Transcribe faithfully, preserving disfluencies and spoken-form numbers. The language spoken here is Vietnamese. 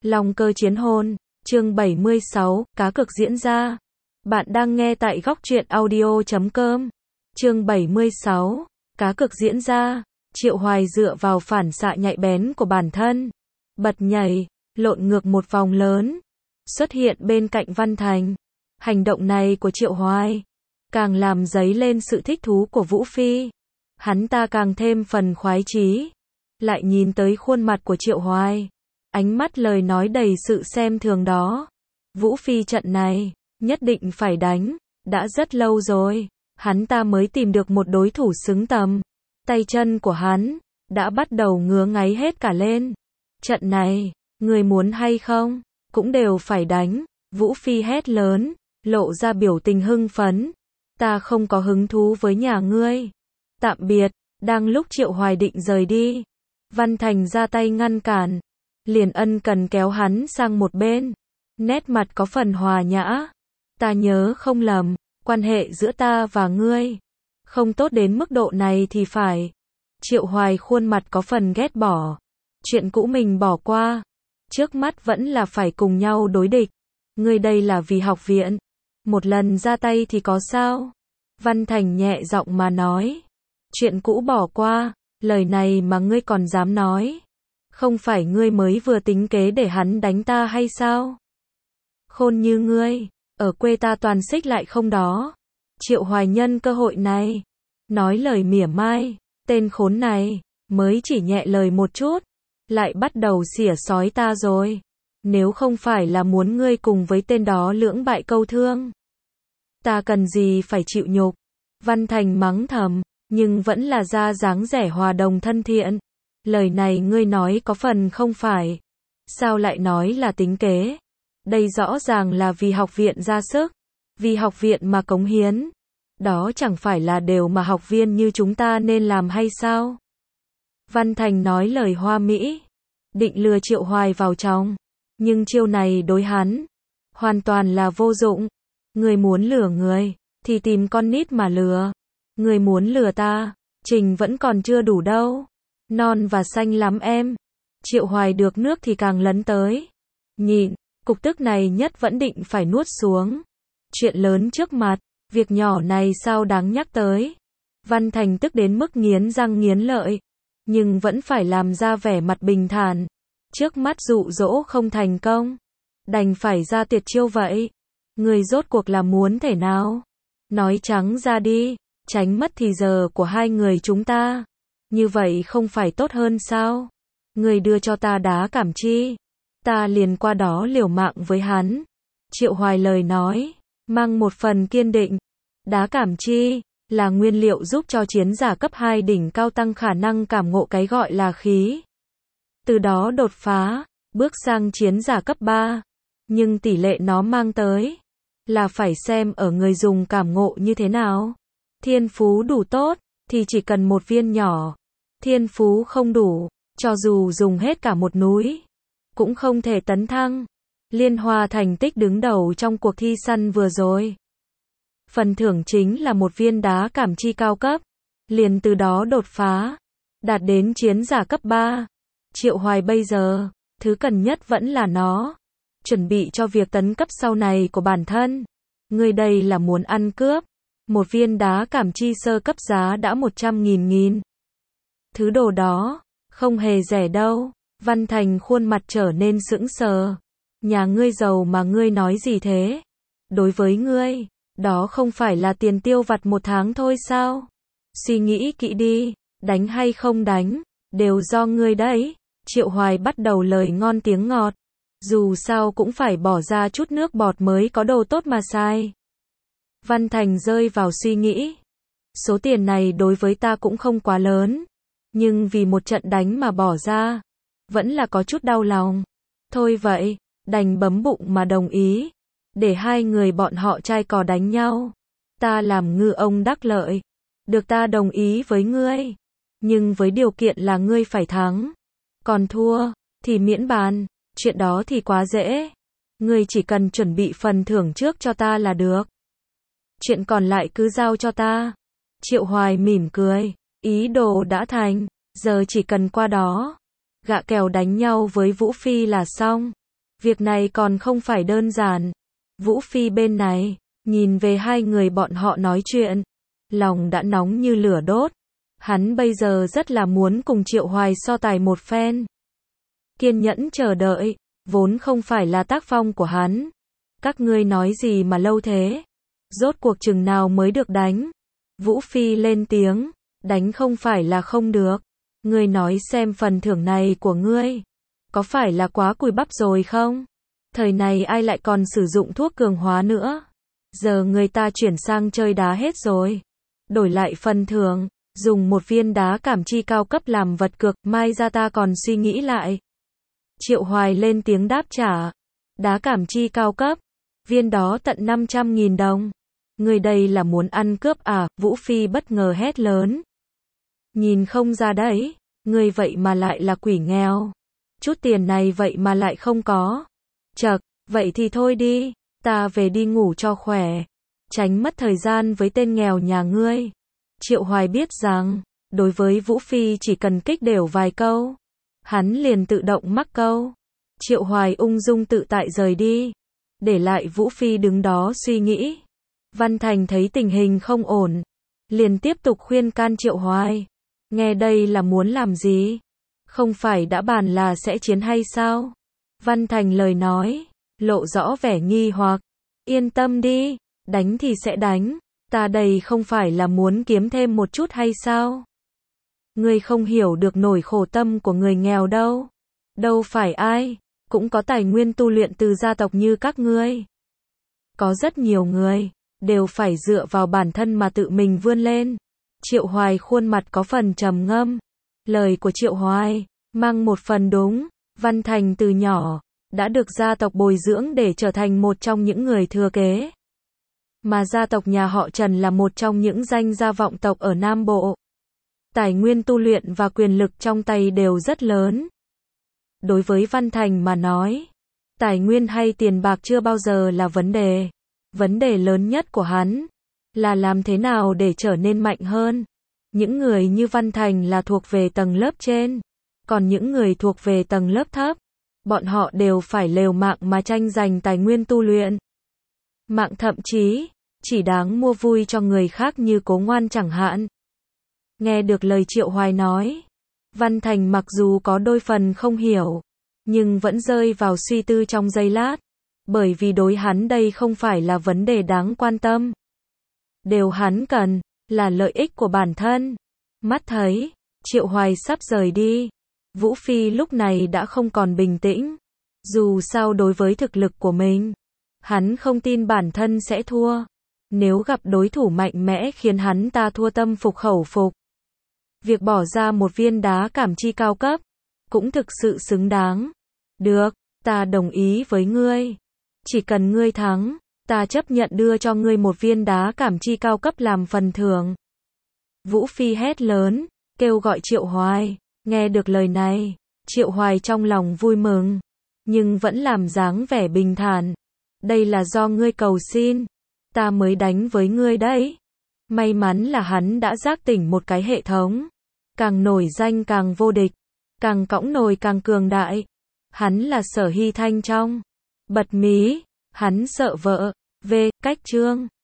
Long cơ chiến hôn, chương bảy mươi sáu, cá cược diễn ra. Bạn đang nghe tại góc truyện audio chấm com. Chương bảy mươi sáu, cá cược diễn ra. Triệu Hoài dựa vào phản xạ nhạy bén của bản thân, bật nhảy, lộn ngược một vòng lớn, xuất hiện bên cạnh Văn Thành. Hành động này của Triệu Hoài càng làm dấy lên sự thích thú của Vũ Phi. Hắn ta càng thêm phần khoái chí. Lại nhìn tới khuôn mặt của Triệu Hoài, ánh mắt lời nói đầy sự xem thường đó. Vũ Phi trận này nhất định phải đánh, đã rất lâu rồi hắn ta mới tìm được một đối thủ xứng tầm. Tay chân của hắn đã bắt đầu ngứa ngáy hết cả lên. Trận này, người muốn hay không, cũng đều phải đánh. Vũ Phi hét lớn, lộ ra biểu tình hưng phấn. Ta không có hứng thú với nhà ngươi. Tạm biệt. Đang lúc Triệu Hoài định rời đi, Văn Thành ra tay ngăn cản, liền ân cần kéo hắn sang một bên, nét mặt có phần hòa nhã. Ta nhớ không lầm, quan hệ giữa ta và ngươi không tốt đến mức độ này thì phải. Triệu Hoài khuôn mặt có phần ghét bỏ. Chuyện cũ mình bỏ qua, trước mắt vẫn là phải cùng nhau đối địch. Ngươi đây là vì học viện, một lần ra tay thì có sao? Văn Thành nhẹ giọng mà nói. Chuyện cũ bỏ qua, lời này mà ngươi còn dám nói? Không phải ngươi mới vừa tính kế để hắn đánh ta hay sao? Khôn như ngươi, ở quê ta toàn xích lại không đó. Triệu Hoài nhân cơ hội này nói lời mỉa mai. Tên khốn này mới chỉ nhẹ lời một chút, lại bắt đầu xỉa xói ta rồi. Nếu không phải là muốn ngươi cùng với tên đó lưỡng bại câu thương, ta cần gì phải chịu nhục? Văn Thành mắng thầm, nhưng vẫn là ra dáng vẻ hòa đồng thân thiện. Lời này ngươi nói có phần không phải. Sao lại nói là tính kế? Đây rõ ràng là vì học viện ra sức, vì học viện mà cống hiến. Đó chẳng phải là đều mà học viên như chúng ta nên làm hay sao? Văn Thành nói lời hoa mỹ, định lừa Triệu Hoài vào trong. Nhưng chiêu này đối hắn hoàn toàn là vô dụng. Người muốn lừa người thì tìm con nít mà lừa. Người muốn lừa ta, trình vẫn còn chưa đủ đâu. Non và xanh lắm em. Triệu Hoài được nước thì càng lấn tới. Nhịn, cục tức này nhất vẫn định phải nuốt xuống. Chuyện lớn trước mặt, việc nhỏ này sao đáng nhắc tới. Văn Thành tức đến mức nghiến răng nghiến lợi, nhưng vẫn phải làm ra vẻ mặt bình thản. Trước mắt dụ dỗ không thành công, đành phải ra tuyệt chiêu vậy. Người rốt cuộc là muốn thể nào? Nói trắng ra đi, tránh mất thì giờ của hai người chúng ta. Như vậy không phải tốt hơn sao? Người đưa cho ta đá cảm chi, ta liền qua đó liều mạng với hắn. Triệu Hoài lời nói mang một phần kiên định. Đá cảm chi là nguyên liệu giúp cho chiến giả cấp hai đỉnh cao tăng khả năng cảm ngộ cái gọi là khí, từ đó đột phá, bước sang chiến giả cấp ba. Nhưng tỷ lệ nó mang tới là phải xem ở người dùng cảm ngộ như thế nào. Thiên phú đủ tốt thì chỉ cần một viên nhỏ. Thiên phú không đủ, cho dù dùng hết cả một núi cũng không thể tấn thăng. Liên Hoa thành tích đứng đầu trong cuộc thi săn vừa rồi. Phần thưởng chính là một viên đá cảm chi cao cấp, liền từ đó đột phá, đạt đến chiến giả cấp ba. Triệu Hoài bây giờ, thứ cần nhất vẫn là nó, chuẩn bị cho việc tấn cấp sau này của bản thân. Người đây là muốn ăn cướp. Một viên đá cảm chi sơ cấp giá đã một trăm nghìn nghìn. Thứ đồ đó, không hề rẻ đâu. Văn Thành khuôn mặt trở nên sững sờ. Nhà ngươi giàu mà ngươi nói gì thế? Đối với ngươi, đó không phải là tiền tiêu vặt một tháng thôi sao? Suy nghĩ kỹ đi, đánh hay không đánh, đều do ngươi đấy. Triệu Hoài bắt đầu lời ngon tiếng ngọt. Dù sao cũng phải bỏ ra chút nước bọt mới có đồ tốt mà sai. Văn Thành rơi vào suy nghĩ. Số tiền này đối với ta cũng không quá lớn, nhưng vì một trận đánh mà bỏ ra, vẫn là có chút đau lòng. Thôi vậy, đành bấm bụng mà đồng ý, để hai người bọn họ trai cò đánh nhau. Ta làm ngư ông đắc lợi, được ta đồng ý với ngươi, nhưng với điều kiện là ngươi phải thắng. Còn thua, thì miễn bàn, chuyện đó thì quá dễ. Ngươi chỉ cần chuẩn bị phần thưởng trước cho ta là được. Chuyện còn lại cứ giao cho ta. Triệu Hoài mỉm cười, ý đồ đã thành, giờ chỉ cần qua đó, gạ kèo đánh nhau với Vũ Phi là xong. Việc này còn không phải đơn giản. Vũ Phi bên này, nhìn về hai người bọn họ nói chuyện, lòng đã nóng như lửa đốt. Hắn bây giờ rất là muốn cùng Triệu Hoài so tài một phen. Kiên nhẫn chờ đợi, vốn không phải là tác phong của hắn. Các ngươi nói gì mà lâu thế? Rốt cuộc chừng nào mới được đánh? Vũ Phi lên tiếng, đánh không phải là không được. Ngươi nói xem phần thưởng này của ngươi, có phải là quá cùi bắp rồi không? Thời này ai lại còn sử dụng thuốc cường hóa nữa? Giờ người ta chuyển sang chơi đá hết rồi. Đổi lại phần thưởng, dùng một viên đá cảm chi cao cấp làm vật cược, mai ra ta còn suy nghĩ lại. Triệu Hoài lên tiếng đáp trả. Đá cảm chi cao cấp, viên đó tận năm trăm nghìn đồng. Người đây là muốn ăn cướp à? Vũ Phi bất ngờ hét lớn. Nhìn không ra đấy, người vậy mà lại là quỷ nghèo. Chút tiền này vậy mà lại không có. Chậc, vậy thì thôi đi, ta về đi ngủ cho khỏe. Tránh mất thời gian với tên nghèo nhà ngươi. Triệu Hoài biết rằng, đối với Vũ Phi chỉ cần kích đều vài câu, hắn liền tự động mắc câu. Triệu Hoài ung dung tự tại rời đi, để lại Vũ Phi đứng đó suy nghĩ. Văn Thành thấy tình hình không ổn, liền tiếp tục khuyên can Triệu Hoài. Nghe đây là muốn làm gì? Không phải đã bàn là sẽ chiến hay sao? Văn Thành lời nói, lộ rõ vẻ nghi hoặc. Yên tâm đi, đánh thì sẽ đánh. Ta đây không phải là muốn kiếm thêm một chút hay sao? Ngươi không hiểu được nỗi khổ tâm của người nghèo đâu. Đâu phải ai cũng có tài nguyên tu luyện từ gia tộc như các ngươi. Có rất nhiều người đều phải dựa vào bản thân mà tự mình vươn lên. Triệu Hoài khuôn mặt có phần trầm ngâm. Lời của Triệu Hoài mang một phần đúng. Văn Thành từ nhỏ đã được gia tộc bồi dưỡng để trở thành một trong những người thừa kế. Mà gia tộc nhà họ Trần là một trong những danh gia vọng tộc ở Nam Bộ. Tài nguyên tu luyện và quyền lực trong tay đều rất lớn. Đối với Văn Thành mà nói, tài nguyên hay tiền bạc chưa bao giờ là vấn đề. Vấn đề lớn nhất của hắn là làm thế nào để trở nên mạnh hơn. Những người như Văn Thành là thuộc về tầng lớp trên, còn những người thuộc về tầng lớp thấp, bọn họ đều phải liều mạng mà tranh giành tài nguyên tu luyện. Mạng thậm chí chỉ đáng mua vui cho người khác như Cố Ngoan chẳng hạn. Nghe được lời Triệu Hoài nói, Văn Thành mặc dù có đôi phần không hiểu, nhưng vẫn rơi vào suy tư trong giây lát, bởi vì đối hắn đây không phải là vấn đề đáng quan tâm. Điều hắn cần là lợi ích của bản thân. Mắt thấy Triệu Hoài sắp rời đi, Vũ Phi lúc này đã không còn bình tĩnh. Dù sao đối với thực lực của mình, hắn không tin bản thân sẽ thua. Nếu gặp đối thủ mạnh mẽ khiến hắn ta thua tâm phục khẩu phục, việc bỏ ra một viên đá cảm chi cao cấp cũng thực sự xứng đáng. Được, ta đồng ý với ngươi. Chỉ cần ngươi thắng, ta chấp nhận đưa cho ngươi một viên đá cảm chi cao cấp làm phần thưởng. Vũ Phi hét lớn, kêu gọi Triệu Hoài. Nghe được lời này, Triệu Hoài trong lòng vui mừng, nhưng vẫn làm dáng vẻ bình thản. Đây là do ngươi cầu xin, ta mới đánh với ngươi đấy. May mắn là hắn đã giác tỉnh một cái hệ thống. Càng nổi danh càng vô địch, càng cõng nồi càng cường đại. Hắn là Sở Hy Thanh trong Bật Mí, hắn sợ vợ. V. Cách chương